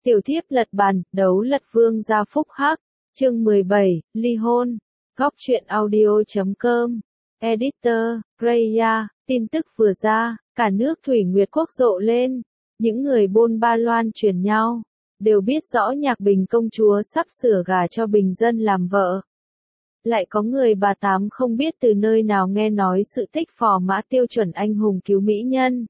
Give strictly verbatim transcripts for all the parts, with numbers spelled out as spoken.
Tiểu thiếp lật bàn, đấu lật vương gia phúc hắc. Chương mười bảy, ly hôn. Góc truyện audio chấm com. Editor, Freya, tin tức vừa ra, cả nước Thủy Nguyệt Quốc rộ lên. Những người bôn ba loan truyền nhau, đều biết rõ Nhạc Bình công chúa sắp sửa gả cho bình dân làm vợ. Lại có người bà tám không biết từ nơi nào nghe nói sự tích phò mã tiêu chuẩn anh hùng cứu mỹ nhân.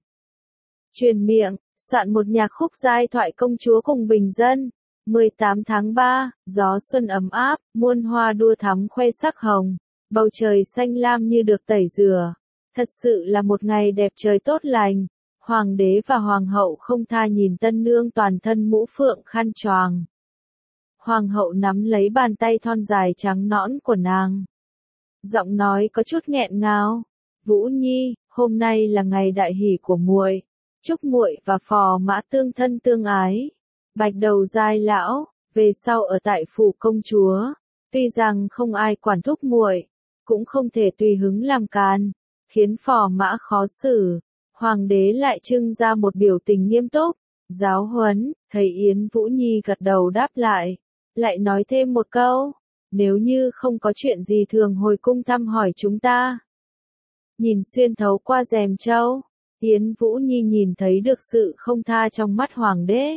Truyền miệng, soạn một nhạc khúc giai thoại công chúa cùng bình dân. mười tám tháng ba, gió xuân ấm áp, muôn hoa đua thắm khoe sắc hồng, bầu trời xanh lam như được tẩy rửa. Thật sự là một ngày đẹp trời tốt lành. Hoàng đế và hoàng hậu không tha nhìn tân nương toàn thân mũ phượng khăn choàng. Hoàng hậu nắm lấy bàn tay thon dài trắng nõn của nàng. Giọng nói có chút nghẹn ngào. Vũ Nhi, hôm nay là ngày đại hỷ của muội. Chúc muội và phò mã tương thân tương ái. Bạch đầu giai lão, về sau ở tại phủ công chúa, tuy rằng không ai quản thúc muội, cũng không thể tùy hứng làm càn, khiến phò mã khó xử. Hoàng đế lại trưng ra một biểu tình nghiêm túc, giáo huấn, thấy Yến Vũ Nhi gật đầu đáp lại, lại nói thêm một câu, nếu như không có chuyện gì thường hồi cung thăm hỏi chúng ta. Nhìn xuyên thấu qua rèm châu, Yến Vũ Nhi nhìn thấy được sự không tha trong mắt hoàng đế.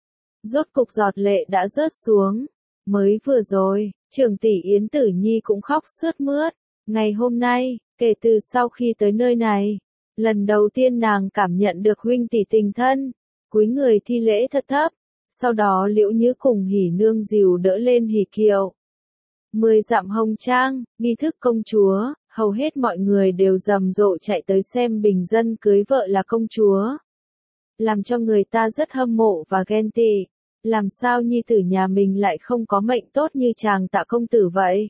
Rốt cục giọt lệ đã rớt xuống, mới vừa rồi, trưởng tỷ Yến Tử Nhi cũng khóc sướt mướt. Ngày hôm nay, kể từ sau khi tới nơi này, lần đầu tiên nàng cảm nhận được huynh tỷ tình thân, cúi người thi lễ thật thấp, sau đó Liễu Như cùng Hỉ Nương dìu đỡ lên hỉ kiệu. Mười dặm hồng trang, nghi thức công chúa, hầu hết mọi người đều rầm rộ chạy tới xem bình dân cưới vợ là công chúa. Làm cho người ta rất hâm mộ và ghen tị, làm sao nhi tử nhà mình lại không có mệnh tốt như chàng Tạ công tử vậy.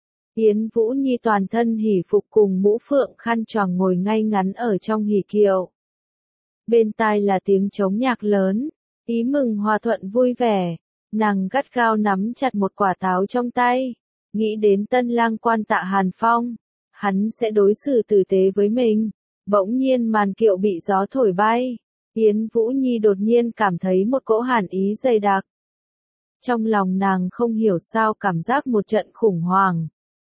Yến Vũ Nhi toàn thân hỉ phục cùng mũ phượng khăn choàng ngồi ngay ngắn ở trong hỉ kiệu. Bên tai là tiếng trống nhạc lớn, ý mừng hòa thuận vui vẻ, nàng gắt gao nắm chặt một quả táo trong tay, nghĩ đến tân lang quan Tạ Hàn Phong, hắn sẽ đối xử tử tế với mình. Bỗng nhiên màn kiệu bị gió thổi bay, Yến Vũ Nhi đột nhiên cảm thấy một cỗ hàn ý dày đặc. Trong lòng nàng không hiểu sao cảm giác một trận khủng hoảng.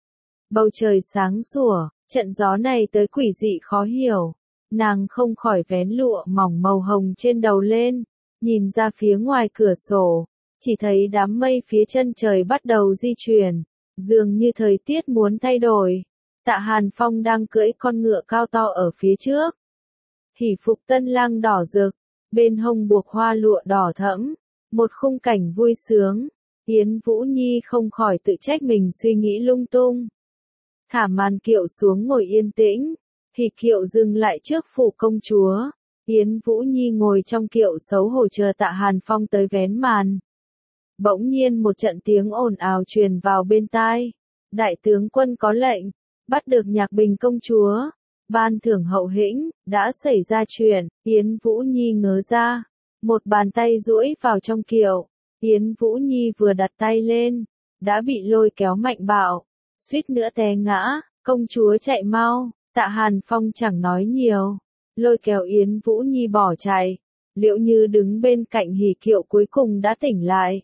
Bầu trời sáng sủa, trận gió này tới quỷ dị khó hiểu. Nàng không khỏi vén lụa mỏng màu hồng trên đầu lên, nhìn ra phía ngoài cửa sổ, chỉ thấy đám mây phía chân trời bắt đầu di chuyển, dường như thời tiết muốn thay đổi. Tạ Hàn Phong đang cưỡi con ngựa cao to ở phía trước. Hỉ phục tân lang đỏ rực, bên hông buộc hoa lụa đỏ thẫm, một khung cảnh vui sướng. Yến Vũ Nhi không khỏi tự trách mình suy nghĩ lung tung. Thả màn kiệu xuống ngồi yên tĩnh, hỉ kiệu dừng lại trước phủ công chúa. Yến Vũ Nhi ngồi trong kiệu xấu hổ chờ Tạ Hàn Phong tới vén màn. Bỗng nhiên một trận tiếng ồn ào truyền vào bên tai. Đại tướng quân có lệnh, bắt được Nhạc Bình công chúa, ban thưởng hậu hĩnh. Đã xảy ra chuyện. Yến Vũ Nhi ngớ ra, một bàn tay duỗi vào trong kiệu. Yến Vũ Nhi vừa đặt tay lên, đã bị lôi kéo mạnh bạo, suýt nữa té ngã. Công chúa chạy mau. Tạ Hàn Phong chẳng nói nhiều, lôi kéo Yến Vũ Nhi bỏ chạy. Liễu Như đứng bên cạnh hỉ kiệu cuối cùng đã tỉnh lại,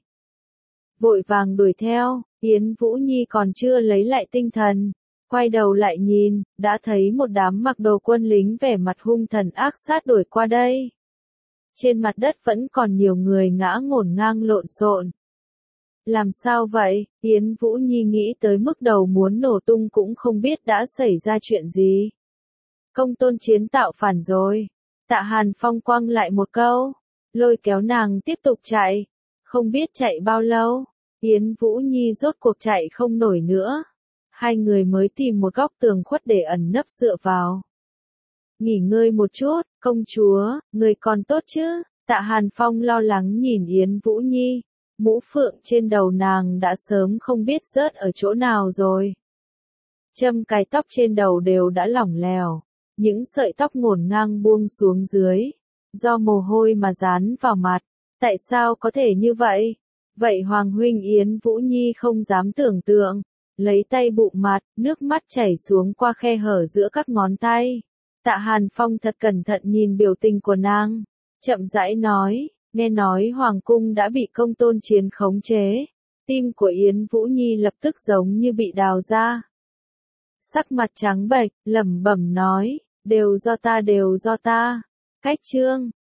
vội vàng đuổi theo. Yến Vũ Nhi còn chưa lấy lại tinh thần, quay đầu lại nhìn, đã thấy một đám mặc đồ quân lính vẻ mặt hung thần ác sát đuổi qua đây. Trên mặt đất vẫn còn nhiều người ngã ngổn ngang lộn xộn. Làm sao vậy? Yến Vũ Nhi nghĩ tới mức đầu muốn nổ tung cũng không biết đã xảy ra chuyện gì. Công tôn chiến tạo phản rồi. Tạ Hàn Phong quăng lại một câu, lôi kéo nàng tiếp tục chạy. Không biết chạy bao lâu, Yến Vũ Nhi rốt cuộc chạy không nổi nữa. Hai người mới tìm một góc tường khuất để ẩn nấp dựa vào. Nghỉ ngơi một chút, công chúa, người còn tốt chứ? Tạ Hàn Phong lo lắng nhìn Yến Vũ Nhi. Mũ phượng trên đầu nàng đã sớm không biết rớt ở chỗ nào rồi. Châm cài tóc trên đầu đều đã lỏng lẻo, những sợi tóc ngổn ngang buông xuống dưới, do mồ hôi mà dán vào mặt. Tại sao có thể như vậy? Vậy Hoàng huynh? Yến Vũ Nhi không dám tưởng tượng, lấy tay bụm mặt, nước mắt chảy xuống qua khe hở giữa các ngón tay. Tạ Hàn Phong thật cẩn thận nhìn biểu tình của nàng, chậm rãi nói, Nghe nói Hoàng cung đã bị Công Tôn Chiến khống chế, tim của Yến Vũ Nhi lập tức giống như bị đào ra. Sắc mặt trắng bệch, lẩm bẩm nói, đều do ta đều do ta. Cách chương